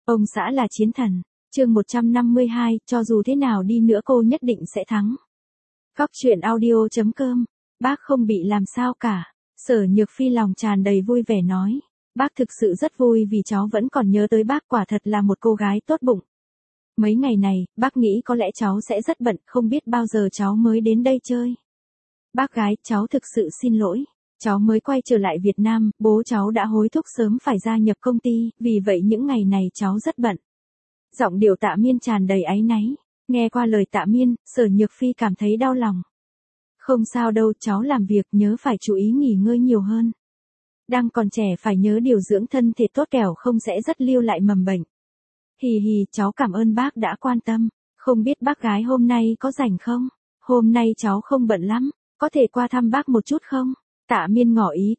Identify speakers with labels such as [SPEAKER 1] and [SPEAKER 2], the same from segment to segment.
[SPEAKER 1] Ông xã là chiến thần. Chương 152, cho dù thế nào đi nữa cô nhất định sẽ thắng. Góc truyện audio.com. Bác không bị làm sao cả. Sở Nhược Phi lòng tràn đầy vui vẻ nói. Bác thực sự rất vui vì cháu vẫn còn nhớ tới bác, quả thật là một cô gái tốt bụng. Mấy ngày này, bác nghĩ có lẽ cháu sẽ rất bận, không biết bao giờ cháu mới đến đây chơi. Bác gái, cháu thực sự xin lỗi. Cháu mới quay trở lại Việt Nam, bố cháu đã hối thúc sớm phải gia nhập công ty, vì vậy những ngày này cháu rất bận. Giọng điệu Tạ Miên tràn đầy áy náy. Nghe qua lời Tạ Miên, Sở Nhược Phi cảm thấy đau lòng. Không sao đâu, cháu làm việc nhớ phải chú ý nghỉ ngơi nhiều hơn. Đang còn trẻ phải nhớ điều dưỡng thân thể tốt, kẻo không sẽ rất lưu lại mầm bệnh. Hì hì, cháu cảm ơn bác đã quan tâm. Không biết bác gái hôm nay có rảnh không? Hôm nay cháu không bận lắm, có thể qua thăm bác một chút không? Tạ Miên ngỏ ý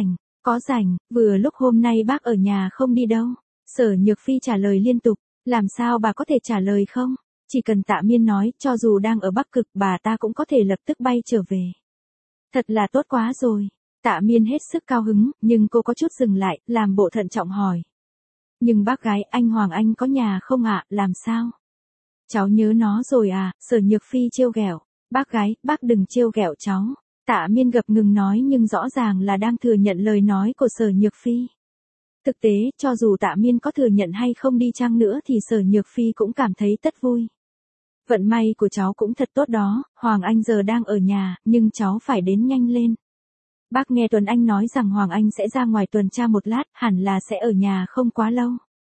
[SPEAKER 1] có rảnh, vừa lúc hôm nay bác ở nhà không đi đâu. Sở Nhược Phi trả lời liên tục, làm sao bà có thể trả lời không? Chỉ cần Tạ Miên nói, cho dù đang ở Bắc Cực, bà ta cũng có thể lập tức bay trở về. Thật là tốt quá rồi. Tạ Miên hết sức cao hứng, nhưng cô có chút dừng lại, làm bộ thận trọng hỏi. Nhưng bác gái, anh Hoàng Anh có nhà không ạ, làm sao? Cháu nhớ nó rồi à, Sở Nhược Phi trêu ghẹo. Bác gái, bác đừng trêu ghẹo cháu. Tạ Miên gập ngừng nói, nhưng rõ ràng là đang thừa nhận lời nói của Sở Nhược Phi. Thực tế, cho dù Tạ Miên có thừa nhận hay không đi chăng nữa thì Sở Nhược Phi cũng cảm thấy tất vui. Vận may của cháu cũng thật tốt đó, Hoàng Anh giờ đang ở nhà, nhưng cháu phải đến nhanh lên. Bác nghe Tuấn Anh nói rằng Hoàng Anh sẽ ra ngoài tuần tra một lát, hẳn là sẽ ở nhà không quá lâu.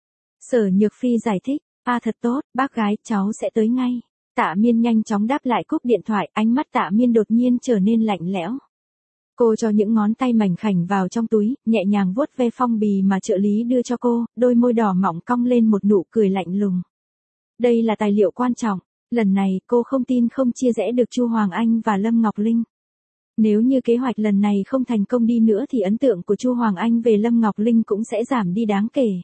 [SPEAKER 1] Sở Nhược Phi giải thích, thật tốt, bác gái, cháu sẽ tới ngay. Tạ Miên nhanh chóng đáp lại cúp điện thoại, ánh mắt Tạ Miên đột nhiên trở nên lạnh lẽo. Cô cho những ngón tay mảnh khảnh vào trong túi, nhẹ nhàng vuốt ve phong bì mà trợ lý đưa cho cô, đôi môi đỏ mọng cong lên một nụ cười lạnh lùng. Đây là tài liệu quan trọng, lần này cô không tin không chia rẽ được Chu Hoàng Anh và Lâm Ngọc Linh. Nếu như kế hoạch lần này không thành công đi nữa thì ấn tượng của Chu Hoàng Anh về Lâm Ngọc Linh cũng sẽ giảm đi đáng kể.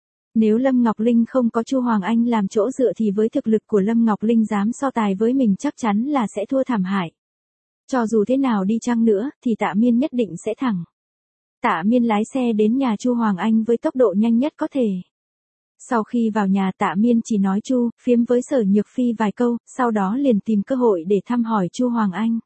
[SPEAKER 1] Nếu Lâm Ngọc Linh không có Chu Hoàng Anh làm chỗ dựa thì với thực lực của Lâm Ngọc Linh dám so tài với mình chắc chắn là sẽ thua thảm hại. Cho dù thế nào đi chăng nữa thì Tạ Miên nhất định sẽ thắng. Tạ Miên lái xe đến nhà Chu Hoàng Anh với tốc độ nhanh nhất có thể. Sau khi vào nhà, Tạ Miên chỉ nói phiếm với Sở Nhược Phi vài câu, sau đó liền tìm cơ hội để thăm hỏi Chu Hoàng Anh.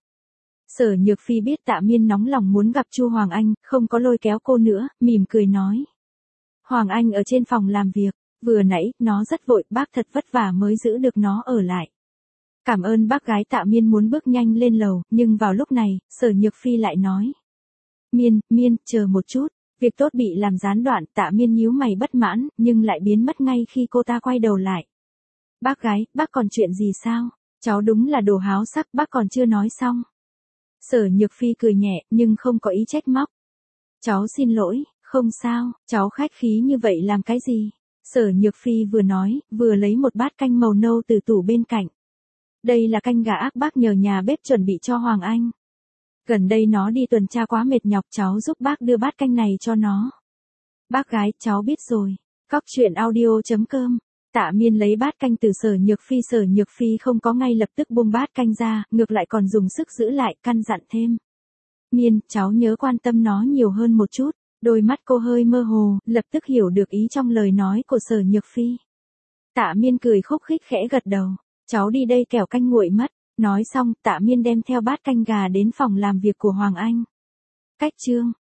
[SPEAKER 1] Sở Nhược Phi biết Tạ Miên nóng lòng muốn gặp Chu Hoàng Anh, không có lôi kéo cô nữa, mỉm cười nói. Hoàng Anh ở trên phòng làm việc, vừa nãy, nó rất vội, bác thật vất vả mới giữ được nó ở lại. Cảm ơn bác gái. Tạ Miên muốn bước nhanh lên lầu, nhưng vào lúc này, Sở Nhược Phi lại nói. Miên, chờ một chút, việc tốt bị làm gián đoạn. Tạ Miên nhíu mày bất mãn, nhưng lại biến mất ngay khi cô ta quay đầu lại. Bác gái, bác còn chuyện gì sao? Cháu đúng là đồ háo sắc, bác còn chưa nói xong. Sở Nhược Phi cười nhẹ, nhưng không có ý trách móc. Cháu xin lỗi, không sao, cháu khách khí như vậy làm cái gì? Sở Nhược Phi vừa nói, vừa lấy một bát canh màu nâu từ tủ bên cạnh. Đây là canh gà ác bác nhờ nhà bếp chuẩn bị cho Hoàng Anh. Gần đây nó đi tuần tra quá mệt nhọc, cháu giúp bác đưa bát canh này cho nó. Bác gái, cháu biết rồi. Góc truyện audio.com. Tạ Miên lấy bát canh từ Sở Nhược Phi không có ngay lập tức buông bát canh ra, ngược lại còn dùng sức giữ lại, căn dặn thêm. Miên, cháu nhớ quan tâm nó nhiều hơn một chút. Đôi mắt cô hơi mơ hồ, lập tức hiểu được ý trong lời nói của Sở Nhược Phi. Tạ Miên cười khúc khích khẽ gật đầu. Cháu đi đây kẻo canh nguội mất. Nói xong, Tạ Miên đem theo bát canh gà đến phòng làm việc của Hoàng Anh. Cách chương